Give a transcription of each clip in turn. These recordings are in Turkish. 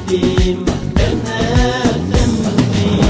özledim ben efendim.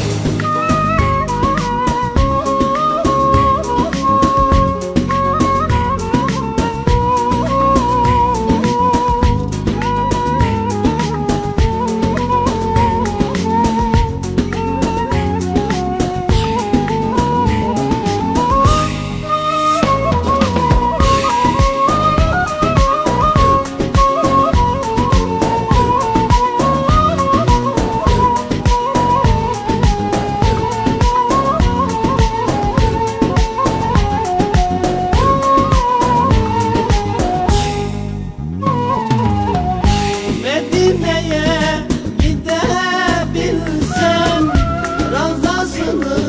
Medine'ye gidebilsem, Ravzasını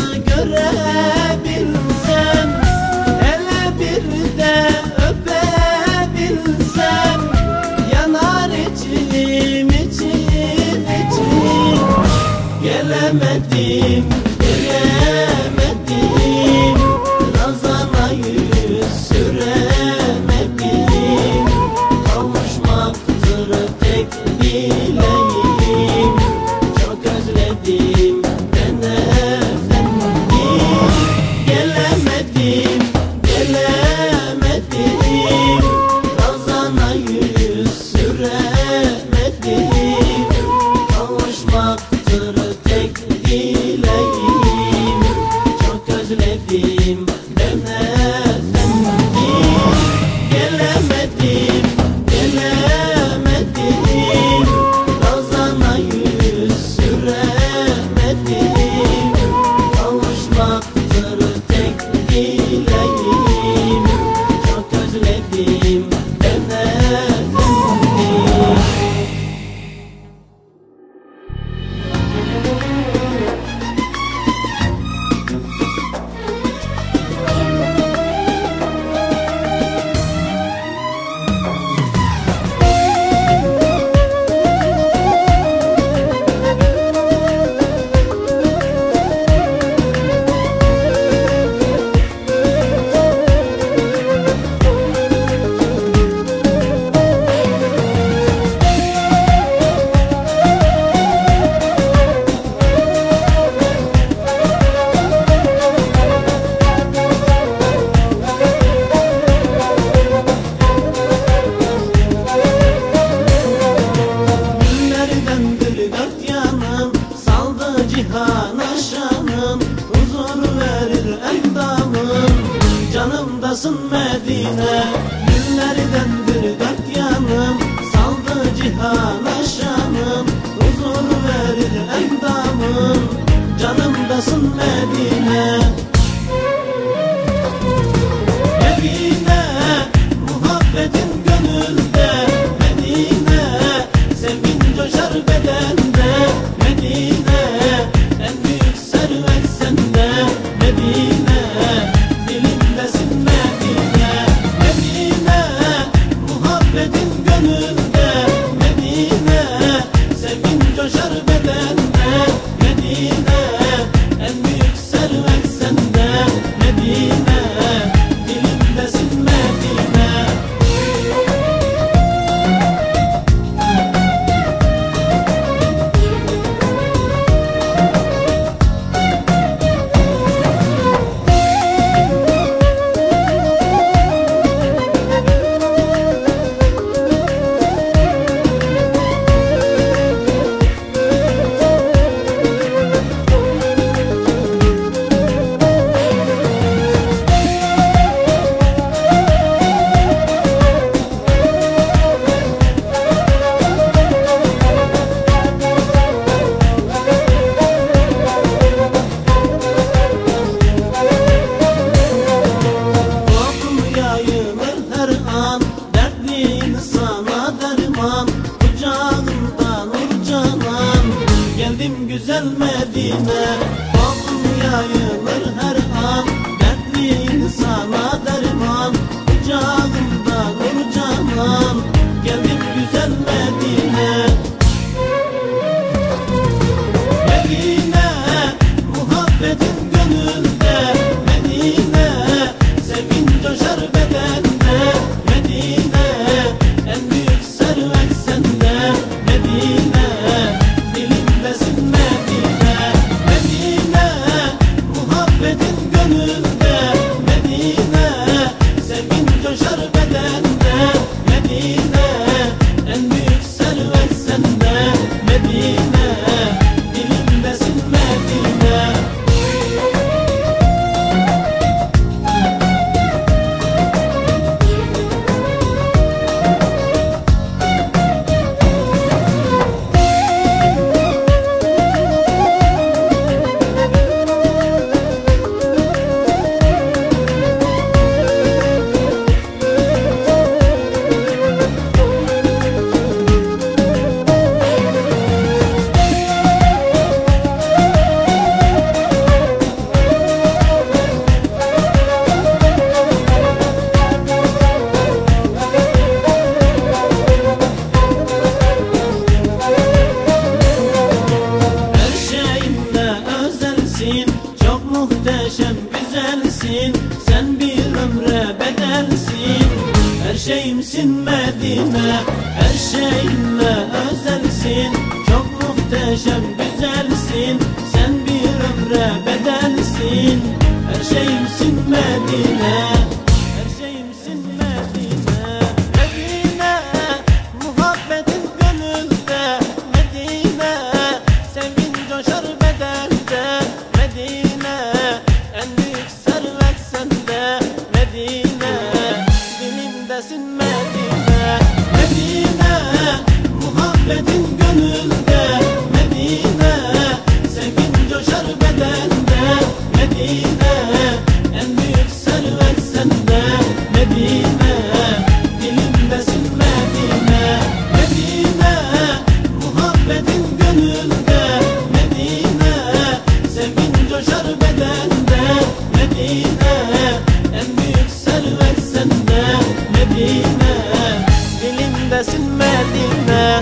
görebilsem, hele bir de öpebilsem, yanar içim için için. Gelemedim, gelemedim, Ravzana yüz süremedim. Kavuşmaktır tek dileğim, çok özledim ben efendim. Gelemedim, gelemedim, Ravzana yüz süremedim. Kavuşmaktır tek dileğim, çok özledim ben efendim. Gelemedim, gelemedim, Ravzana yüz süremedim. Kavuşmaktır tek dileğim, çok özledim ben efendim. Cihana şanın, huzur verir endamın. Canımdasın Medine, günlerdendir dört yanım. Saldı cihana şanın, huzur verir endamın. Canımdasın Medine. Medine, muhabbetin gönülde. Medine, sevgin coşar bedende. Medine, en büyük servet sende. Medine, dilimdesin Medine. Medine, muhabbetin gönülde. Medine, sevgin coşar bedende. Medine, en büyük servet sende. Medine, dilimdesin Medine. Güzel Medine, bağım yayılır her an. Dertli insana derman, kucağımda nur canan. Geldim güzel Medine. Medine, muhabbetin gönülde. Medine, sevgin coşar bedende. Medine, en büyük servet sende. Medine, Medine.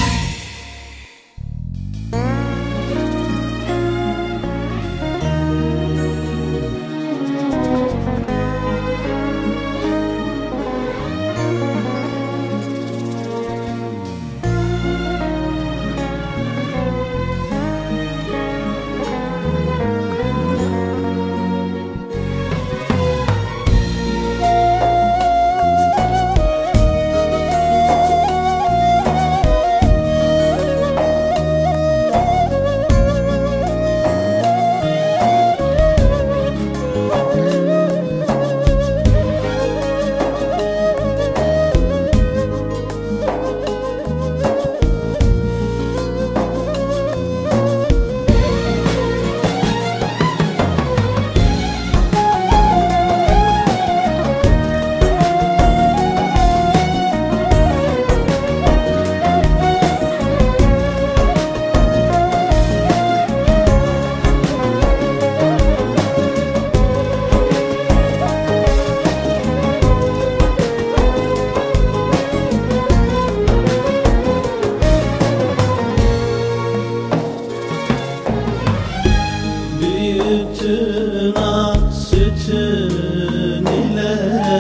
Büyüttün ak sütün ile,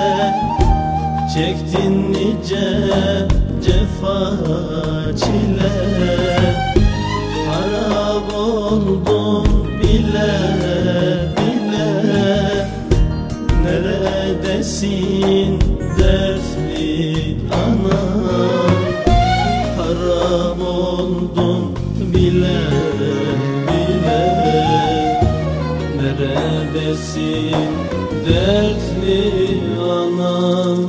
çektin nice cefa çile. Harap oldum bile bile, neredesin dertli anam. Harap oldum bile bile, neredesin dertli anam.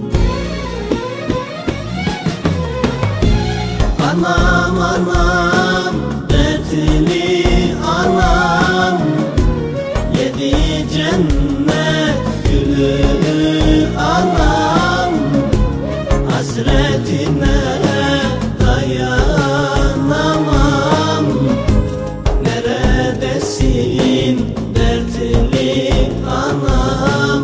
Anam anam, dertli anam, yedi cennet gülü anam. Hasretine dayanamam, neredesin dertli anam.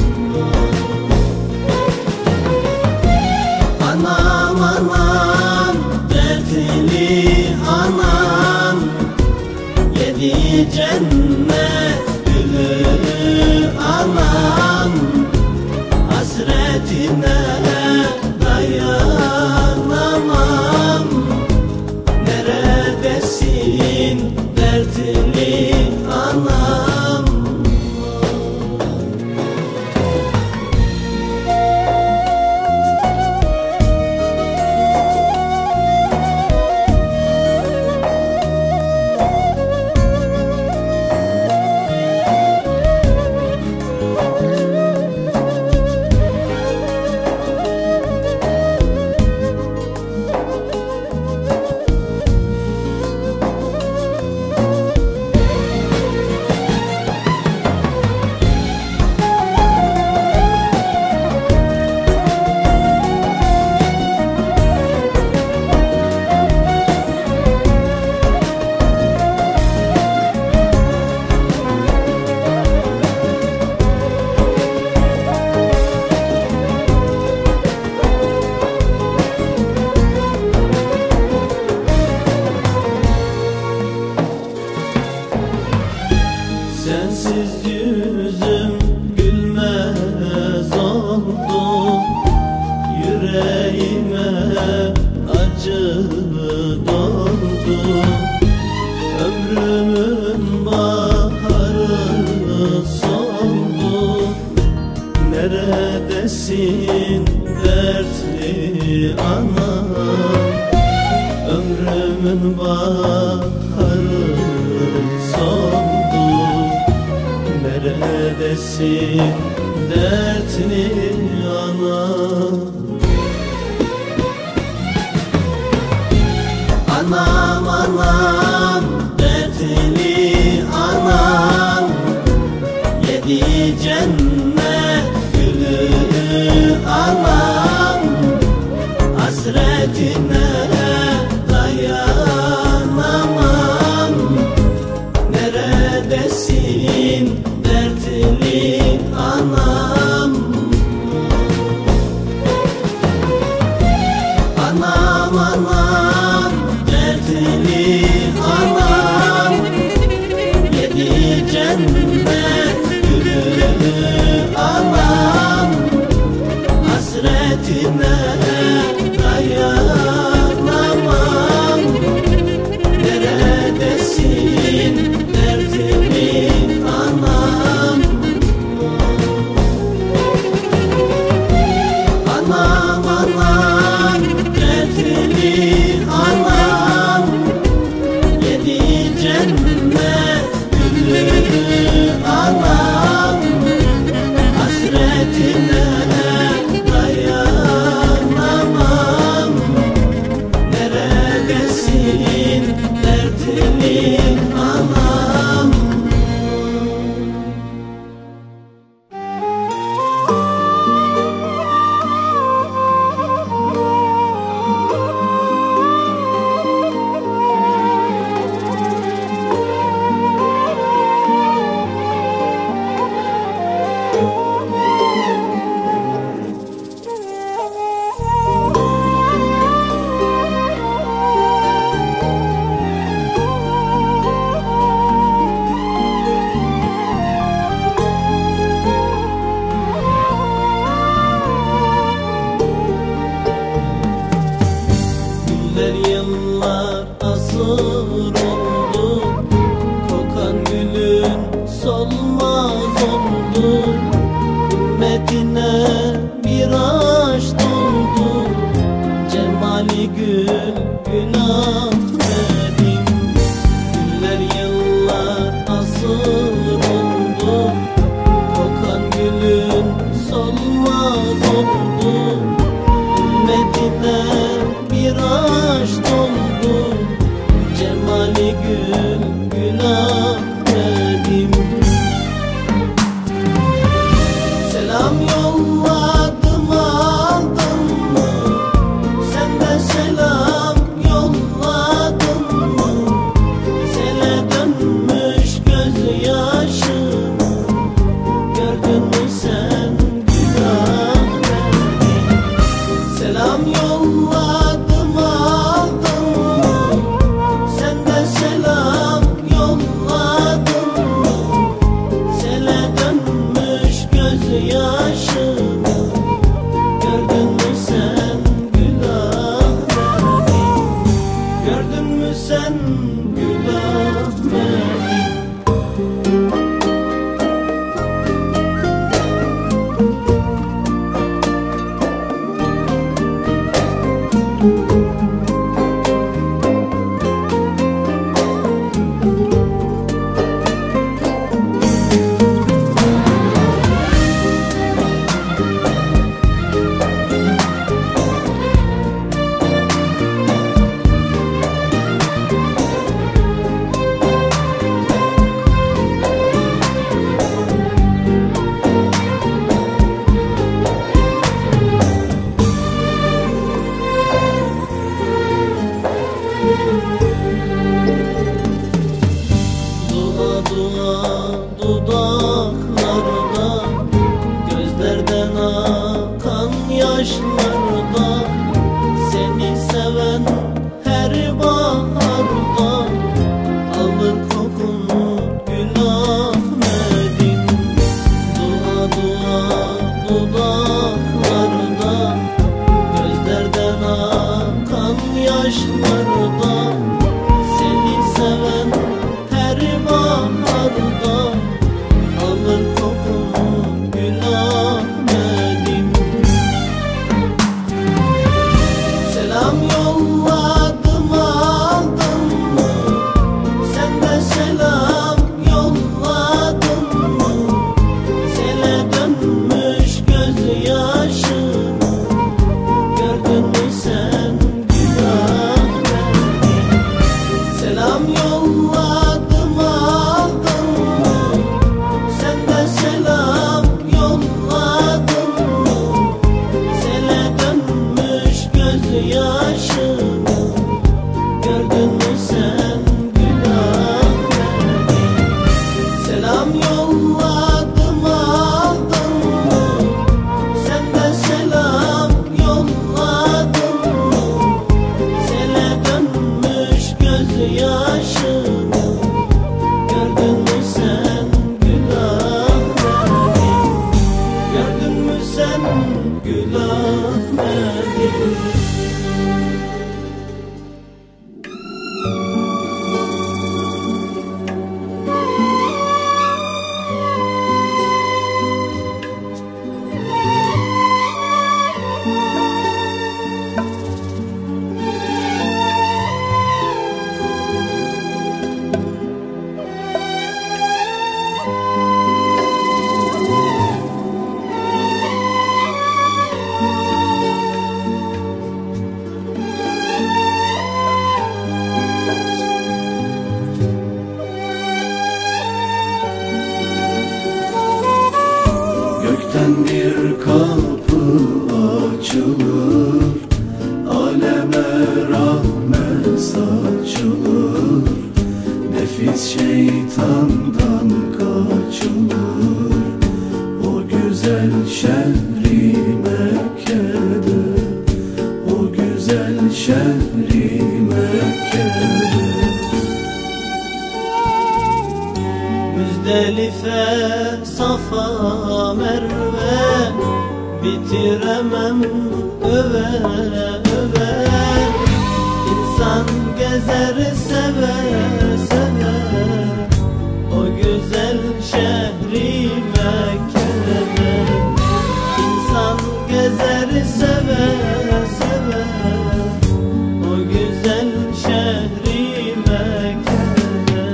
Anam anam, dertli anam, yedi cennet gülü anam. Hasretine dayanamam, neredesin dertli anam. Sensiz yüzüm gülmez oldu, yüreğime acı doldu. Ömrümün baharı soldu, neredesin dertli anam. Ömrümün baharı soldu, neredesin dertli anam. Anam anam, dertli anam, yedi cennet gülü anam. Hasretine dayanamam, neredesin dertli anam. Anam Güller yıllar asır oldu, kokan gülün solmaz oldu. Ümmetine bir aşk doldu, cemali gül gül Ahmet'im. Güller yıllar asır oldu, kokan gülün solmaz oldu. Ümmetine bir aşk doldu, cemali gül gül Ahmet'im. Selam yolladım aldın mı? Senden selam yolladım mı? Sele dönmüş gözyaşımı gördün mü sen gül Ahmet'im? Selam yolladım aldın mı? Senden selam yolladım mı? Sele dönmüş gözyaşımı gördün mü sen gül Ahmet'im? Gördün mü sen gül Ahmet'im? Dua dua dudaklarda, gözlerden akan yaşlarda, seni seven her baharda alır kokunu gül Ahmet'im. Dua dua dudaklarda, gözlerden akan yaşlarda, seni seven her baharda alır kokunu gül Ahmet'im. Selam yolladım aldın mı? Senden selam yolladım mı? Sele dönmüş gözyaşımı gördün mü sen gül Ahmet'im? Selam yolladım aldın mı? Senden selam yolladım mı? Sele dönmüş gözyaşımı gördün mü sen gül Ahmet'im? Selam yolladım aldın mı? Senden selam yolladım mı? Sele dönmüş gözyaşımı gördün mü sen gül Ahmet'im? Gördün mü sen gül Ahmet'im? Gökten bir kapı açılır, aleme rahmet saçılır. Nefis şeytandan kaçılır, o güzel şehri Mekke'de, o güzel şehri Mekke'de. Müzdelife, Safa, Merve, bitiremem öve öve. gezer seve seve o güzel şehri Mekke'de. İnsan gezer seve seve o güzel şehri Mekke'de.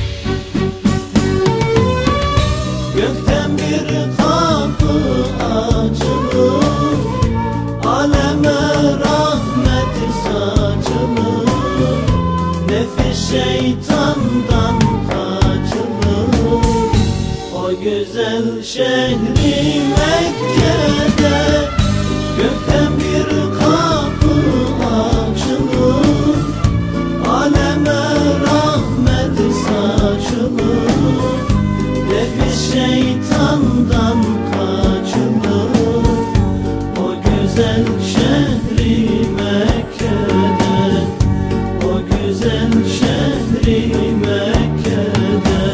Gökten bir kapı açılır, aleme rahmet saçılır, nefis şeytandan kaçılır o güzel şehri Mekke'de. Gökten bir kapı açılır, aleme rahmet saçılır, nefis şeytandan kaçılır o güzel şehri Mekke'de, o güzel şehri Mekke'de.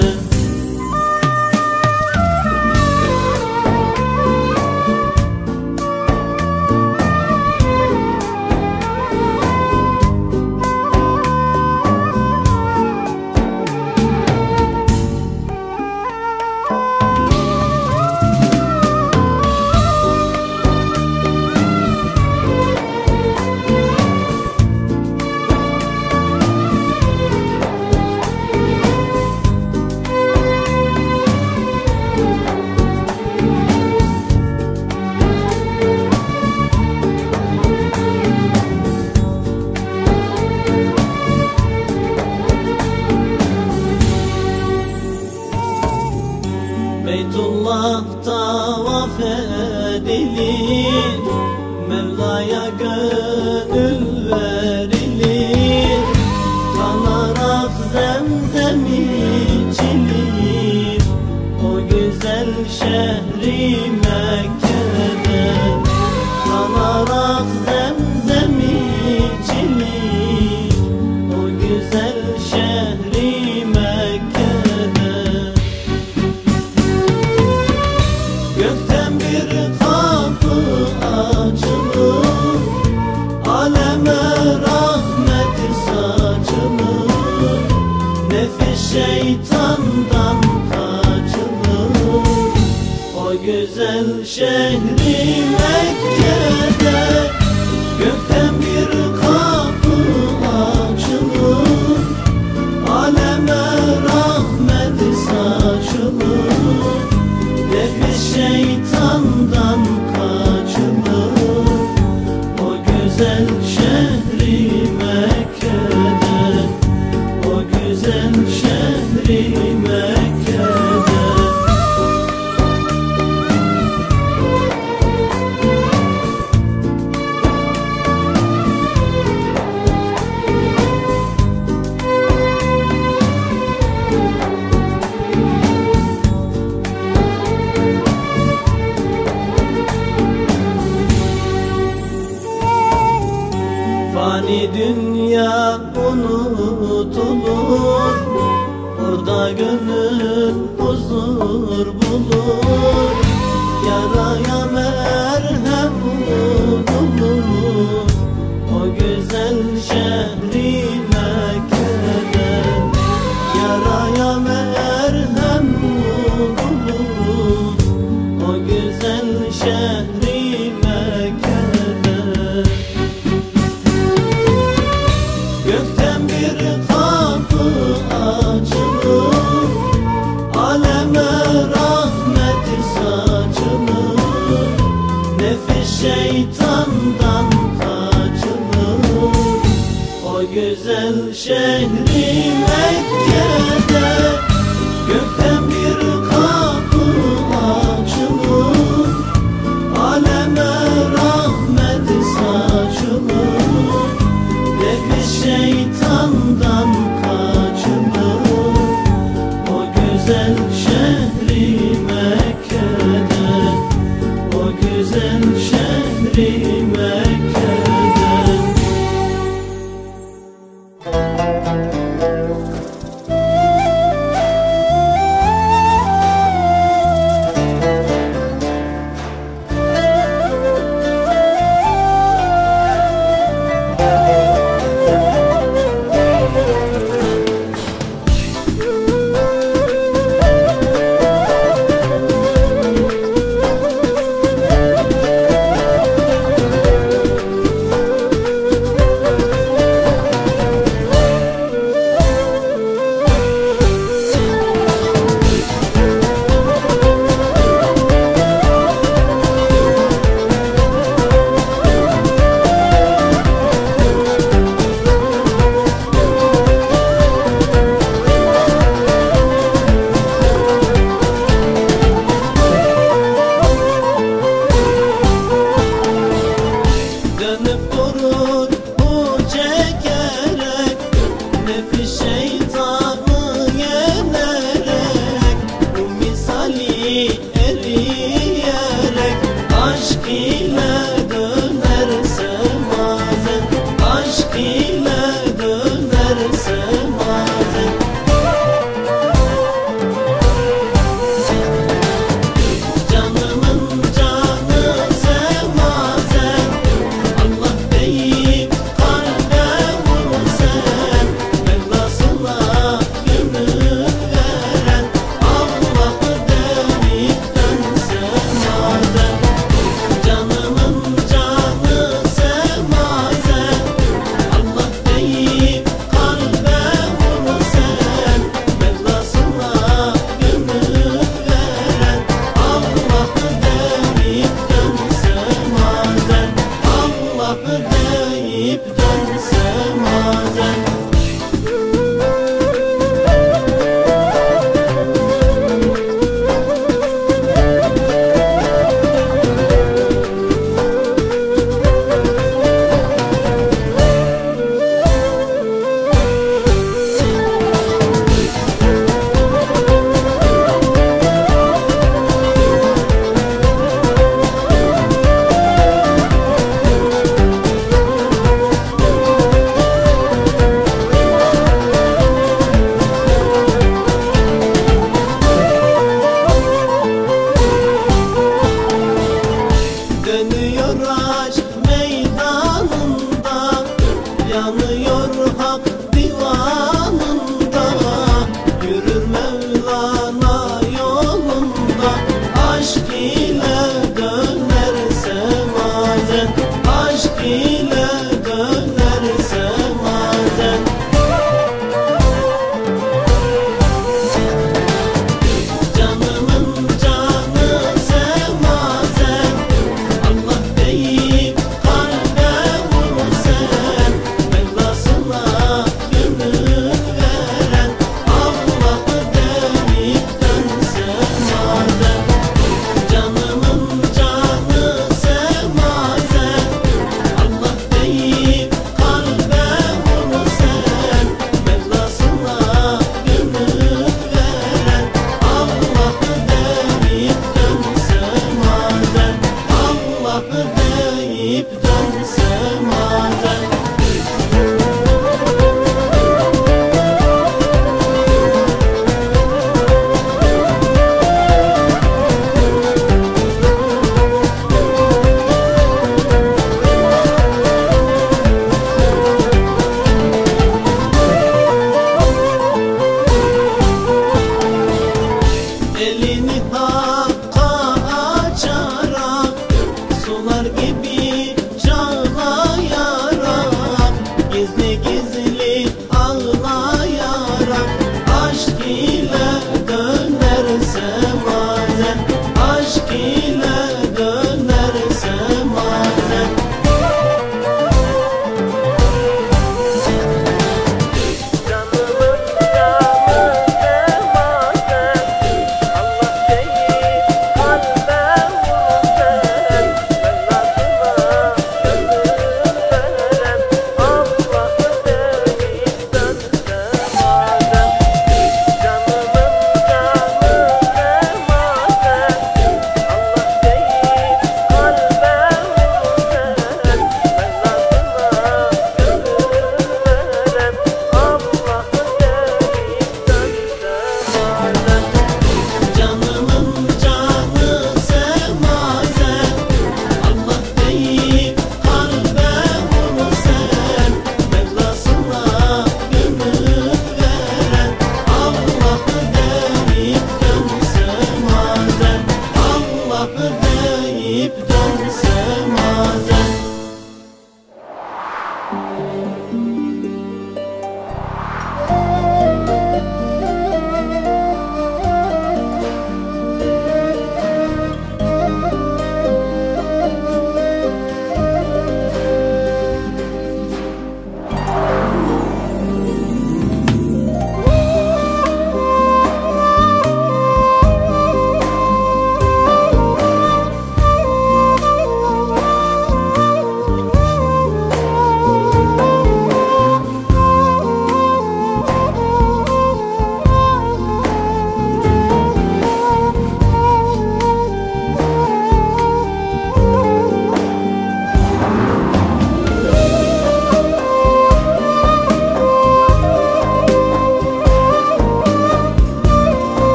Beytullah tavaf edilir, Mevla'ya gönül verilir, kanarak zemzem içilir o güzel şehri Mekke'de. Kanarak zemzem içilir o güzel şehri Mekke'de. Gökten bir kapı açılır, aleme rahmet saçılır, nefis şeytandan kaçılır o güzel şehri Mekke'de. Gökten bir kapı açılır, aleme rahmet saçılır, nefis şeytandan kaçılır o güzel şehri Mekke'de, o güzel şehri Mekke'de. Fani dünya unutulur, orada gönül huzur bulur, yaraya merhem bulur o güzel şehri Mekke'de. Yaraya merhem bulur o güzel şehri Mekke'de. Gökten bir kapı açılır, aleme rahmet saçılır, nefis şeytandan kaçılır o güzel şehri Mekke'de. Gökten bir kapı açılır, aleme rahmet saçılır, nefis şeytandan kaçılır o güzel şehri Mekke'de, o güzel şehri Mekke'de. Defi şeytanı yenerek, bu misali eriyerek, aşk ile dönerse mazen, aşk ile dönerse mazen. Canımın canı semazen, Allah deyip kalbe vur sen, Mevlasına gönül veren, Allah deyip dönse mazen. Canımın canı semazen, Allah deyip kalbe vur sen, Mevlasına gönül veren, Allah deyip dönse mazen, Allah deyip dönse mazen. Dönüyor aşk meydanında, yanıyor hak divanında, yürür Mevlana yolunda, aşk ile dönerse mazen, aşk ile dönerse mazen. Canımın canı semazen, Allah deyip kalbe vur sen, Mevlasına gönül veren, Allah deyip dönse mazen. Canımın canı semazen, Allah deyip kalbe vur sen, Mevlasına gönül veren, Allah deyip dönse mazen, Allah deyip dönse mazen. Elini hakka açarak, sular gibi çağlayarak, gizli gizli ağlayarak, aşk ile dönerse mazen, aşk ile dönerse mazen.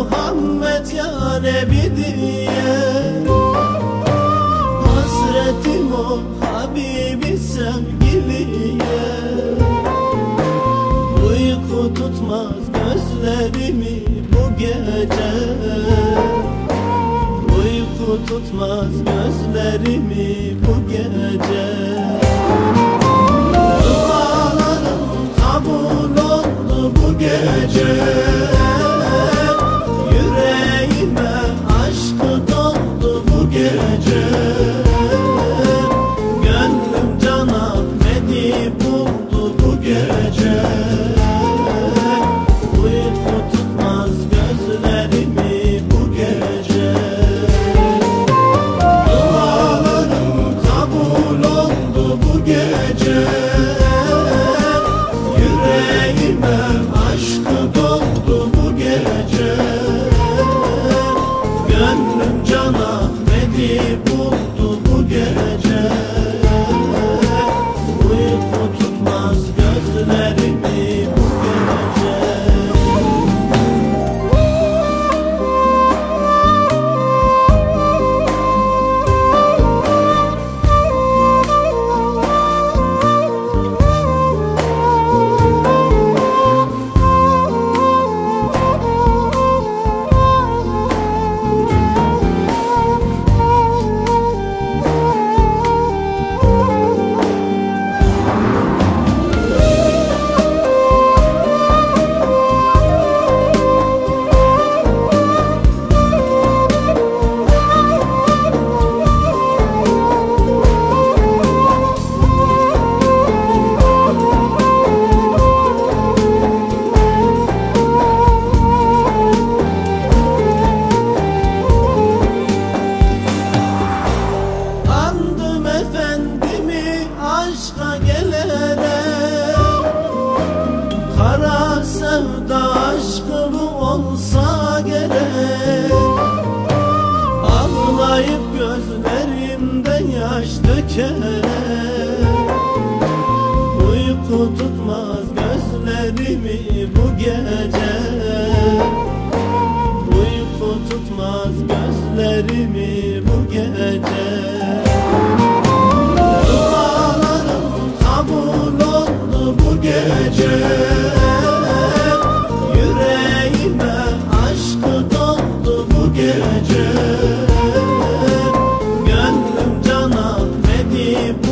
Muhammed ya Nebi diye. Hasretim ol Habibi sevgiliye. Uyku tutmaz gözlerimi bu gece. Uyku tutmaz gözlerimi bu gece. Dualarım kabul oldu bu gece. Yüreğime aşkı doldu bu gece. Gönlüm Can Ahmet'i buldu bu gece. Uyku tutmaz gözlerimi bu gece. Dualarım kabul oldu bu gece. Yüreğime aşkı doldu bu gece. Gönlüm Can Ahmet'i buldu bu gece. Uyku tutmaz gözlerimi bu gece. Andım efendimi aşka gelene. Kara sevda aşkı bu olsa gerek. Ağlayıp gözlerimden yaş dökerek. Uyku tutmaz gözlerimi bu gece. Uyku tutmaz gözlerimi bu gece. Dualarım kabul oldu bu gece. Yüreğime aşkı doldu bu gece. Gönlüm Can Ahmet'i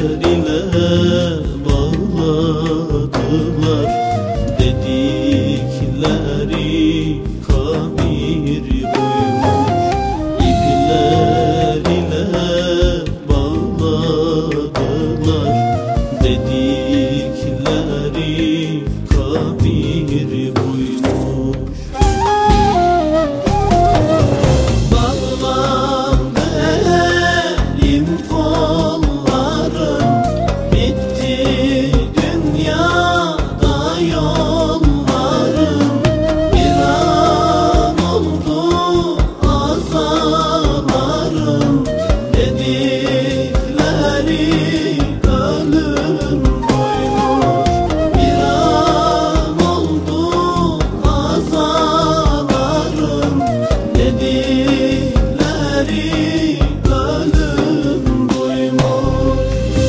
ile bağladılar, dedikleri kabir buymuş. İpler ile bağladılar, dedikleri kabir buymuş. Bağlandı elim kollarım, bitti dünyada yollarım. Bir an oldu azalarım, dedikleri ölüm buymuş. Bir an oldu azalarım, dedikleri ölüm buymuş.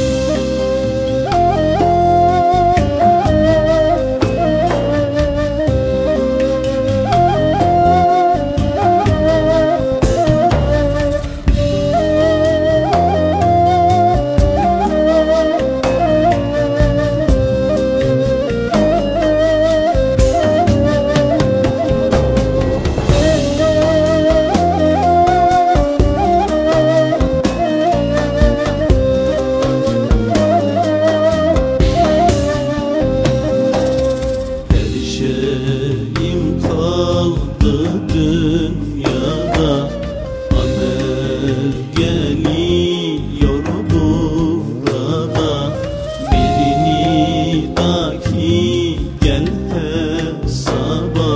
Her şeyim kaldı dünyada, amel geliyor burada. Birini daki gel hesaba,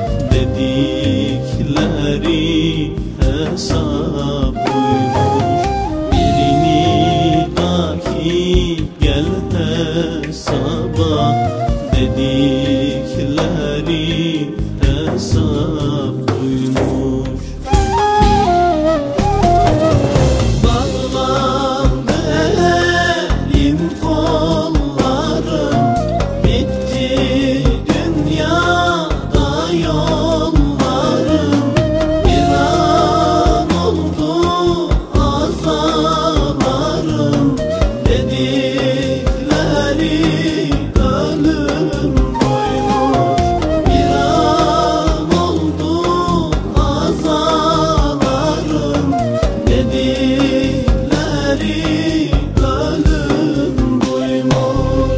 dedikleri hesap buymuş. Birini daki gel hesaba, dedikleri hesap buymuş. Bağlandı elim kollarım, bitti dünyada yollarım. Bir an oldu azalarım, dedikleri ölüm buymuş. Bir an oldu azalarım, dedikleri ölüm buymuş.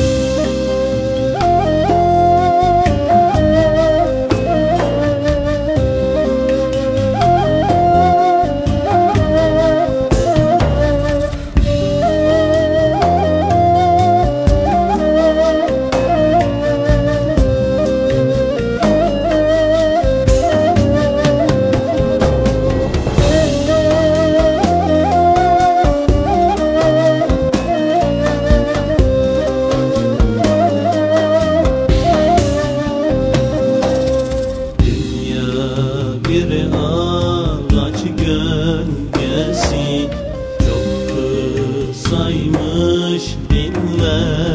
Dünya bir ağaç gölgesi, çok kısaymış dinler.